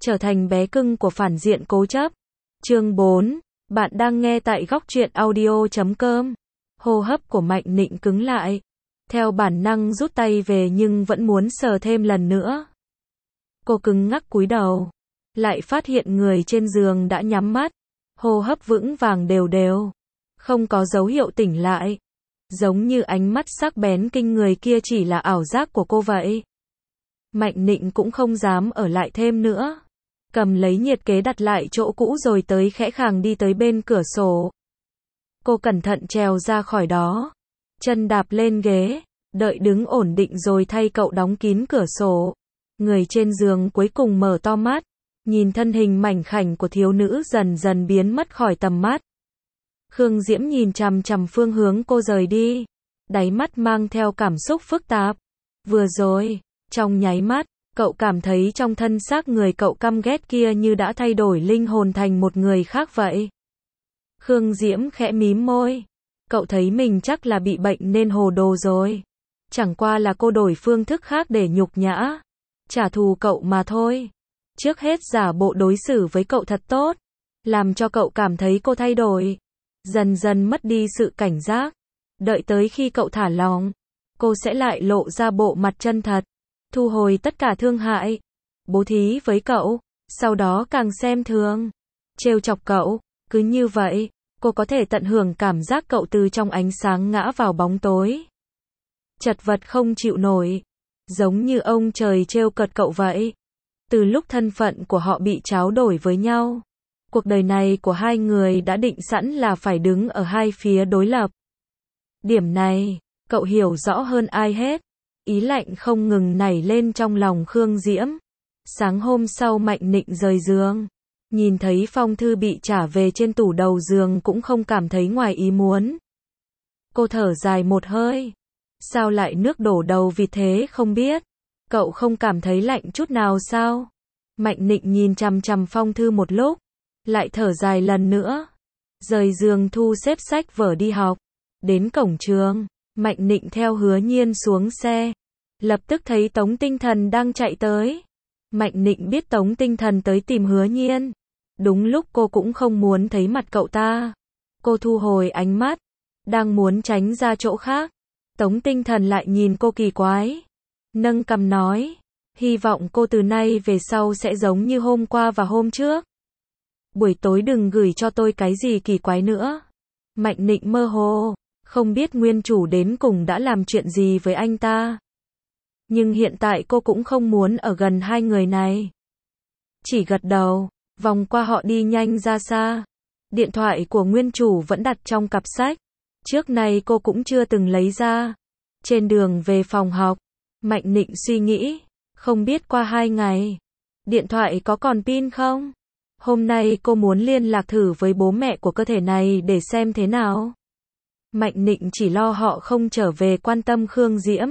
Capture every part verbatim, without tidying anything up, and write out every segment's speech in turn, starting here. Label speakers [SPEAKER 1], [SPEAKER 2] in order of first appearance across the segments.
[SPEAKER 1] trở thành bé cưng của phản diện cố chấp. Chương bốn. Bạn đang nghe tại góc truyện audio chấm com. Hô hấp của Mạnh Nịnh cứng lại. Theo bản năng rút tay về nhưng vẫn muốn sờ thêm lần nữa. Cô cứng ngắc cúi đầu. Lại phát hiện người trên giường đã nhắm mắt. Hô hấp vững vàng đều đều. Không có dấu hiệu tỉnh lại. Giống như ánh mắt sắc bén kinh người kia chỉ là ảo giác của cô vậy. Mạnh Nịnh cũng không dám ở lại thêm nữa. Cầm lấy nhiệt kế đặt lại chỗ cũ rồi tới khẽ khàng đi tới bên cửa sổ. Cô cẩn thận trèo ra khỏi đó. Chân đạp lên ghế. Đợi đứng ổn định rồi thay cậu đóng kín cửa sổ. Người trên giường cuối cùng mở to mắt. Nhìn thân hình mảnh khảnh của thiếu nữ dần dần biến mất khỏi tầm mắt. Khương Diễm nhìn chằm chằm phương hướng cô rời đi. Đáy mắt mang theo cảm xúc phức tạp. Vừa rồi, trong nháy mắt, cậu cảm thấy trong thân xác người cậu căm ghét kia như đã thay đổi linh hồn thành một người khác vậy. Khương Diễm khẽ mím môi. Cậu thấy mình chắc là bị bệnh nên hồ đồ rồi. Chẳng qua là cô đổi phương thức khác để nhục nhã. Trả thù cậu mà thôi. Trước hết giả bộ đối xử với cậu thật tốt. Làm cho cậu cảm thấy cô thay đổi. Dần dần mất đi sự cảnh giác. Đợi tới khi cậu thả lỏng, cô sẽ lại lộ ra bộ mặt chân thật. Thu hồi tất cả thương hại. Bố thí với cậu. Sau đó càng xem thường. Trêu chọc cậu. Cứ như vậy, cô có thể tận hưởng cảm giác cậu từ trong ánh sáng ngã vào bóng tối. Chật vật không chịu nổi. Giống như ông trời trêu cợt cậu vậy. Từ lúc thân phận của họ bị tráo đổi với nhau. Cuộc đời này của hai người đã định sẵn là phải đứng ở hai phía đối lập. Điểm này, cậu hiểu rõ hơn ai hết. Ý lạnh không ngừng nảy lên trong lòng Khương Diễm. Sáng hôm sau Mạnh Nịnh rời giường. Nhìn thấy phong thư bị trả về trên tủ đầu giường cũng không cảm thấy ngoài ý muốn. Cô thở dài một hơi. Sao lại nước đổ đầu vì thế không biết. Cậu không cảm thấy lạnh chút nào sao? Mạnh Nịnh nhìn chằm chằm phong thư một lúc. Lại thở dài lần nữa. Rời giường thu xếp sách vở đi học. Đến cổng trường, Mạnh Nịnh theo Hứa Nhiên xuống xe. Lập tức thấy Tống Tinh Thần đang chạy tới. Mạnh Nịnh biết Tống Tinh Thần tới tìm Hứa Nhiên. Đúng lúc cô cũng không muốn thấy mặt cậu ta. Cô thu hồi ánh mắt. Đang muốn tránh ra chỗ khác. Tống Tinh Thần lại nhìn cô kỳ quái. Nâng cằm nói. Hy vọng cô từ nay về sau sẽ giống như hôm qua và hôm trước. Buổi tối đừng gửi cho tôi cái gì kỳ quái nữa. Mạnh Nịnh mơ hồ. Không biết nguyên chủ đến cùng đã làm chuyện gì với anh ta. Nhưng hiện tại cô cũng không muốn ở gần hai người này. Chỉ gật đầu, vòng qua họ đi nhanh ra xa. Điện thoại của nguyên chủ vẫn đặt trong cặp sách. Trước này cô cũng chưa từng lấy ra. Trên đường về phòng học, Mạnh Nịnh suy nghĩ. Không biết qua hai ngày, điện thoại có còn pin không? Hôm nay cô muốn liên lạc thử với bố mẹ của cơ thể này để xem thế nào. Mạnh Nịnh chỉ lo họ không trở về quan tâm Khương Diễm.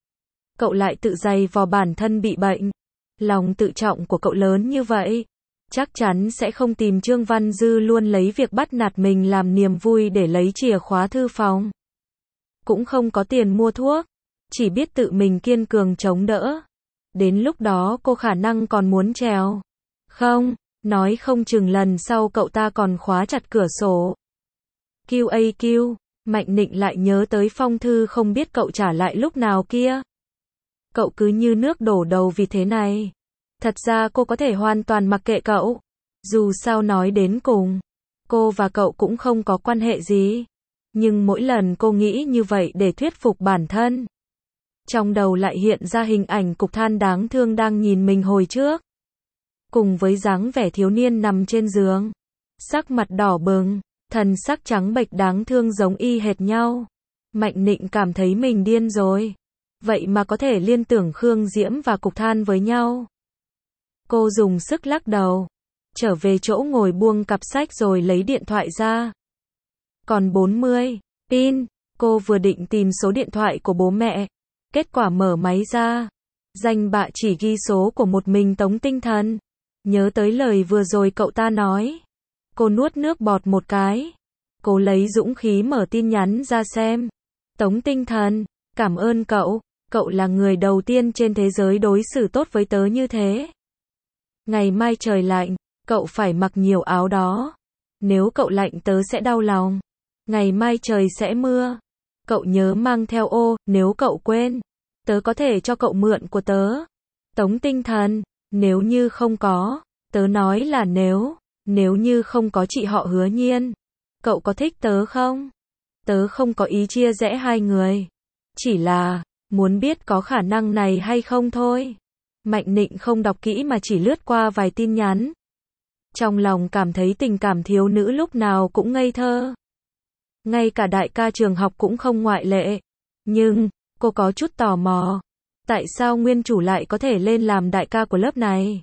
[SPEAKER 1] Cậu lại tự dày vò bản thân bị bệnh. Lòng tự trọng của cậu lớn như vậy. Chắc chắn sẽ không tìm Trương Văn Dư luôn lấy việc bắt nạt mình làm niềm vui để lấy chìa khóa thư phòng. Cũng không có tiền mua thuốc. Chỉ biết tự mình kiên cường chống đỡ. Đến lúc đó cô khả năng còn muốn trèo. Không, nói không chừng lần sau cậu ta còn khóa chặt cửa sổ. quy a quy, Mạnh Nịnh lại nhớ tới phong thư không biết cậu trả lại lúc nào kia. Cậu cứ như nước đổ đầu vì thế này. Thật ra cô có thể hoàn toàn mặc kệ cậu. Dù sao nói đến cùng, cô và cậu cũng không có quan hệ gì. Nhưng mỗi lần cô nghĩ như vậy để thuyết phục bản thân. Trong đầu lại hiện ra hình ảnh Cục Than đáng thương đang nhìn mình hồi trước. Cùng với dáng vẻ thiếu niên nằm trên giường. Sắc mặt đỏ bừng, thần sắc trắng bệch đáng thương giống y hệt nhau. Mạnh Nịnh cảm thấy mình điên rồi. Vậy mà có thể liên tưởng Khương Diễm và Cục Than với nhau. Cô dùng sức lắc đầu. Trở về chỗ ngồi buông cặp sách rồi lấy điện thoại ra. Còn bốn mươi, pin, cô vừa định tìm số điện thoại của bố mẹ. Kết quả mở máy ra. Danh bạ chỉ ghi số của một mình Tống Tinh Thần. Nhớ tới lời vừa rồi cậu ta nói. Cô nuốt nước bọt một cái. Cô lấy dũng khí mở tin nhắn ra xem. Tống Tinh Thần, cảm ơn cậu. Cậu là người đầu tiên trên thế giới đối xử tốt với tớ như thế. Ngày mai trời lạnh, cậu phải mặc nhiều áo đó. Nếu cậu lạnh tớ sẽ đau lòng. Ngày mai trời sẽ mưa. Cậu nhớ mang theo ô, nếu cậu quên, tớ có thể cho cậu mượn của tớ. Tống tinh thần, nếu như không có, tớ nói là nếu, nếu như không có chị họ Hứa Nhiên, cậu có thích tớ không? Tớ không có ý chia rẽ hai người. Chỉ là, muốn biết có khả năng này hay không thôi. Mạnh Nịnh không đọc kỹ mà chỉ lướt qua vài tin nhắn. Trong lòng cảm thấy tình cảm thiếu nữ lúc nào cũng ngây thơ. Ngay cả đại ca trường học cũng không ngoại lệ. Nhưng, cô có chút tò mò. Tại sao nguyên chủ lại có thể lên làm đại ca của lớp này?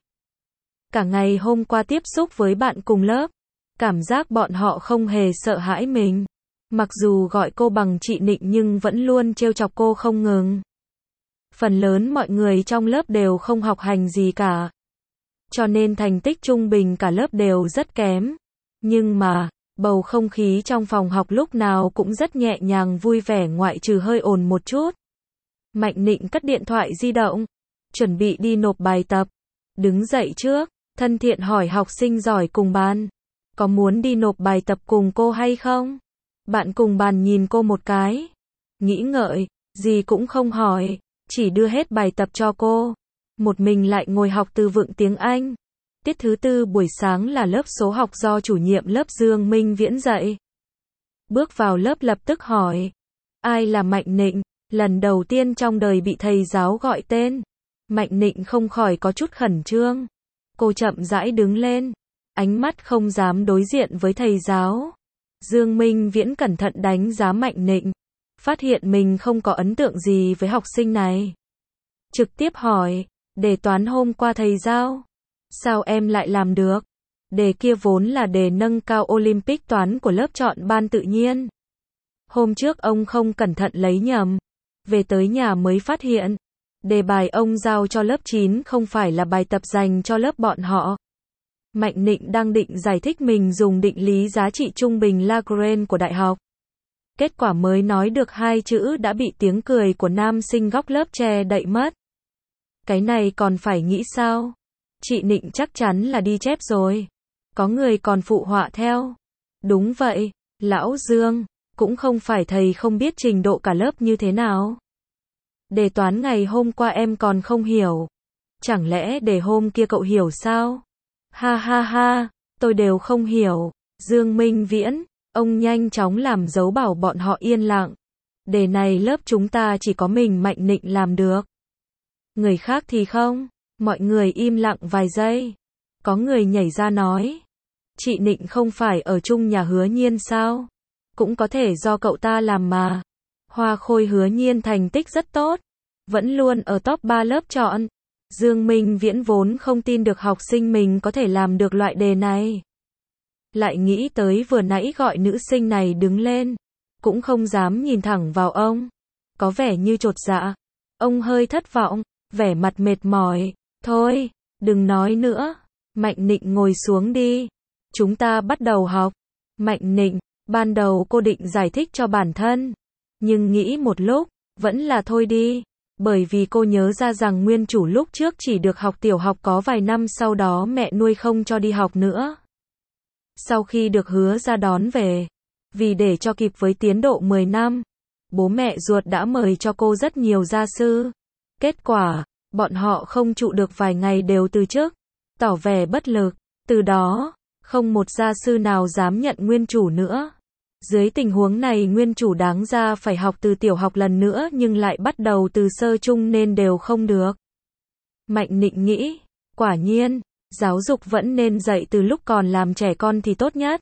[SPEAKER 1] Cả ngày hôm qua tiếp xúc với bạn cùng lớp, cảm giác bọn họ không hề sợ hãi mình. Mặc dù gọi cô bằng chị Nịnh nhưng vẫn luôn trêu chọc cô không ngừng. Phần lớn mọi người trong lớp đều không học hành gì cả. Cho nên thành tích trung bình cả lớp đều rất kém. Nhưng mà, bầu không khí trong phòng học lúc nào cũng rất nhẹ nhàng vui vẻ ngoại trừ hơi ồn một chút. Mạnh Nịnh cất điện thoại di động, chuẩn bị đi nộp bài tập. Đứng dậy trước, thân thiện hỏi học sinh giỏi cùng bàn. Có muốn đi nộp bài tập cùng cô hay không? Bạn cùng bàn nhìn cô một cái. Nghĩ ngợi, gì cũng không hỏi, chỉ đưa hết bài tập cho cô. Một mình lại ngồi học từ vựng tiếng Anh. Tiết thứ tư buổi sáng là lớp số học do chủ nhiệm lớp Dương Minh Viễn dạy. Bước vào lớp lập tức hỏi. Ai là Mạnh Nịnh? Lần đầu tiên trong đời bị thầy giáo gọi tên. Mạnh Nịnh không khỏi có chút khẩn trương. Cô chậm rãi đứng lên. Ánh mắt không dám đối diện với thầy giáo. Dương Minh Viễn cẩn thận đánh giá Mạnh Nịnh. Phát hiện mình không có ấn tượng gì với học sinh này. Trực tiếp hỏi. Đề toán hôm qua thầy giao. Sao em lại làm được? Đề kia vốn là đề nâng cao Olympic toán của lớp chọn ban tự nhiên. Hôm trước ông không cẩn thận lấy nhầm. Về tới nhà mới phát hiện. Đề bài ông giao cho lớp chín không phải là bài tập dành cho lớp bọn họ. Mạnh Nịnh đang định giải thích mình dùng định lý giá trị trung bình Lagrange của đại học. Kết quả mới nói được hai chữ đã bị tiếng cười của nam sinh góc lớp che đậy mất. Cái này còn phải nghĩ sao? Chị Nịnh chắc chắn là đi chép rồi. Có người còn phụ họa theo. Đúng vậy, lão Dương, cũng không phải thầy không biết trình độ cả lớp như thế nào. Đề toán ngày hôm qua em còn không hiểu. Chẳng lẽ đề hôm kia cậu hiểu sao? Ha ha ha, tôi đều không hiểu. Dương Minh Viễn, ông nhanh chóng làm dấu bảo bọn họ yên lặng. Đề này lớp chúng ta chỉ có mình Mạnh Nịnh làm được. Người khác thì không. Mọi người im lặng vài giây. Có người nhảy ra nói. Chị Nịnh không phải ở chung nhà Hứa Nhiên sao? Cũng có thể do cậu ta làm mà. Hoa Khôi Hứa Nhiên thành tích rất tốt. Vẫn luôn ở top ba lớp chọn. Dương Minh Viễn vốn không tin được học sinh mình có thể làm được loại đề này. Lại nghĩ tới vừa nãy gọi nữ sinh này đứng lên. Cũng không dám nhìn thẳng vào ông. Có vẻ như chột dạ. Ông hơi thất vọng, vẻ mặt mệt mỏi. Thôi, đừng nói nữa. Mạnh Nịnh ngồi xuống đi. Chúng ta bắt đầu học. Mạnh Nịnh, ban đầu cô định giải thích cho bản thân. Nhưng nghĩ một lúc, vẫn là thôi đi. Bởi vì cô nhớ ra rằng nguyên chủ lúc trước chỉ được học tiểu học có vài năm sau đó mẹ nuôi không cho đi học nữa. Sau khi được Hứa ra đón về, vì để cho kịp với tiến độ mười năm, bố mẹ ruột đã mời cho cô rất nhiều gia sư. Kết quả, bọn họ không trụ được vài ngày đều từ chức, tỏ vẻ bất lực. Từ đó, không một gia sư nào dám nhận nguyên chủ nữa. Dưới tình huống này nguyên chủ đáng ra phải học từ tiểu học lần nữa nhưng lại bắt đầu từ sơ trung nên đều không được. Mạnh Nịnh nghĩ, quả nhiên, giáo dục vẫn nên dạy từ lúc còn làm trẻ con thì tốt nhất.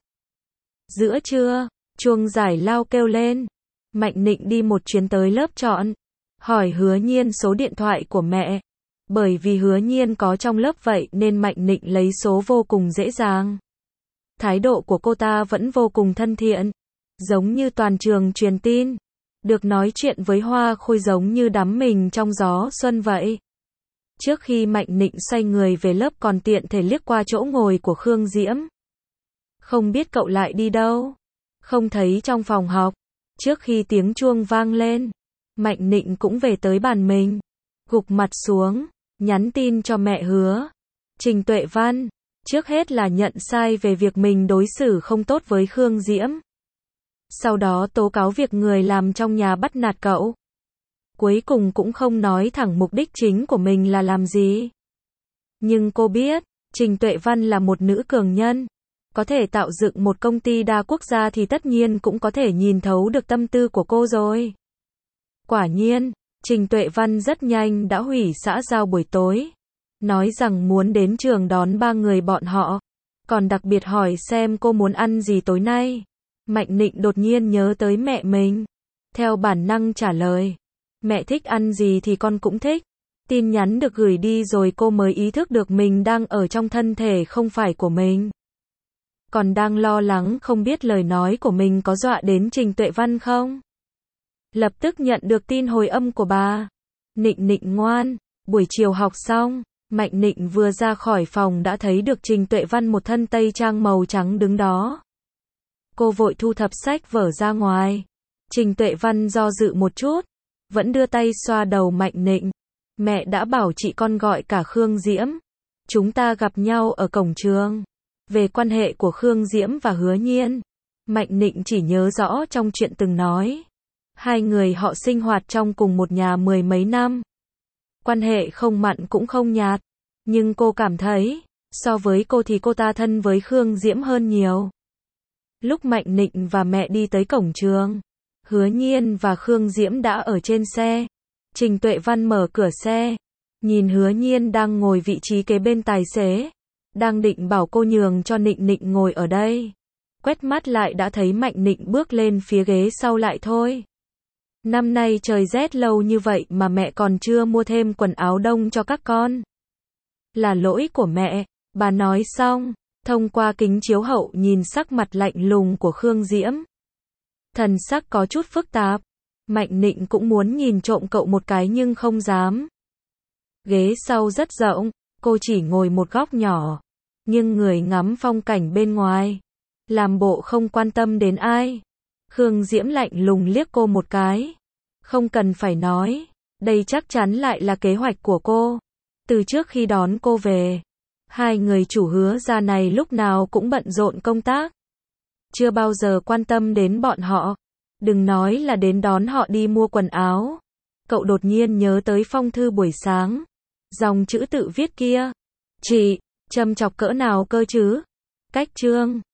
[SPEAKER 1] Giữa trưa, chuông giải lao kêu lên. Mạnh Nịnh đi một chuyến tới lớp chọn. Hỏi Hứa Nhiên số điện thoại của mẹ. Bởi vì Hứa Nhiên có trong lớp vậy nên Mạnh Nịnh lấy số vô cùng dễ dàng. Thái độ của cô ta vẫn vô cùng thân thiện. Giống như toàn trường truyền tin. Được nói chuyện với Hoa Khôi giống như đắm mình trong gió xuân vậy. Trước khi Mạnh Nịnh xoay người về lớp còn tiện thể liếc qua chỗ ngồi của Khương Diễm. Không biết cậu lại đi đâu. Không thấy trong phòng học. Trước khi tiếng chuông vang lên, Mạnh Nịnh cũng về tới bàn mình. Gục mặt xuống, nhắn tin cho mẹ Hứa. Trình Tuệ Văn, trước hết là nhận sai về việc mình đối xử không tốt với Khương Diễm. Sau đó tố cáo việc người làm trong nhà bắt nạt cậu. Cuối cùng cũng không nói thẳng mục đích chính của mình là làm gì. Nhưng cô biết, Trình Tuệ Văn là một nữ cường nhân. Có thể tạo dựng một công ty đa quốc gia thì tất nhiên cũng có thể nhìn thấu được tâm tư của cô rồi. Quả nhiên, Trình Tuệ Văn rất nhanh đã hủy xã giao buổi tối. Nói rằng muốn đến trường đón ba người bọn họ. Còn đặc biệt hỏi xem cô muốn ăn gì tối nay. Mạnh Nịnh đột nhiên nhớ tới mẹ mình. Theo bản năng trả lời. Mẹ thích ăn gì thì con cũng thích. Tin nhắn được gửi đi rồi cô mới ý thức được mình đang ở trong thân thể không phải của mình. Còn đang lo lắng không biết lời nói của mình có dọa đến Trình Tuệ Văn không. Lập tức nhận được tin hồi âm của bà. Nịnh Nịnh ngoan. Buổi chiều học xong, Mạnh Nịnh vừa ra khỏi phòng đã thấy được Trình Tuệ Văn một thân tây trang màu trắng đứng đó. Cô vội thu thập sách vở ra ngoài. Trình Tuệ Văn do dự một chút, vẫn đưa tay xoa đầu Mạnh Nịnh. Mẹ đã bảo chị con gọi cả Khương Diễm. Chúng ta gặp nhau ở cổng trường. Về quan hệ của Khương Diễm và Hứa Nhiên, Mạnh Nịnh chỉ nhớ rõ trong chuyện từng nói. Hai người họ sinh hoạt trong cùng một nhà mười mấy năm. Quan hệ không mặn cũng không nhạt. Nhưng cô cảm thấy, so với cô thì cô ta thân với Khương Diễm hơn nhiều. Lúc Mạnh Nịnh và mẹ đi tới cổng trường, Hứa Nhiên và Khương Diễm đã ở trên xe. Trình Tuệ Văn mở cửa xe, nhìn Hứa Nhiên đang ngồi vị trí kế bên tài xế, đang định bảo cô nhường cho Nịnh Nịnh ngồi ở đây. Quét mắt lại đã thấy Mạnh Nịnh bước lên phía ghế sau lại thôi. Năm nay trời rét lâu như vậy mà mẹ còn chưa mua thêm quần áo đông cho các con. Là lỗi của mẹ, bà nói xong, thông qua kính chiếu hậu nhìn sắc mặt lạnh lùng của Khương Diễm. Thần sắc có chút phức tạp. Mạnh Nịnh cũng muốn nhìn trộm cậu một cái nhưng không dám. Ghế sau rất rộng, cô chỉ ngồi một góc nhỏ, nhưng người ngắm phong cảnh bên ngoài, làm bộ không quan tâm đến ai. Khương Diễm lạnh lùng liếc cô một cái. Không cần phải nói, đây chắc chắn lại là kế hoạch của cô. Từ trước khi đón cô về, hai người chủ Hứa gia này lúc nào cũng bận rộn công tác. Chưa bao giờ quan tâm đến bọn họ. Đừng nói là đến đón họ đi mua quần áo. Cậu đột nhiên nhớ tới phong thư buổi sáng. Dòng chữ tự viết kia. Chị, châm chọc cỡ nào cơ chứ? Cách chương.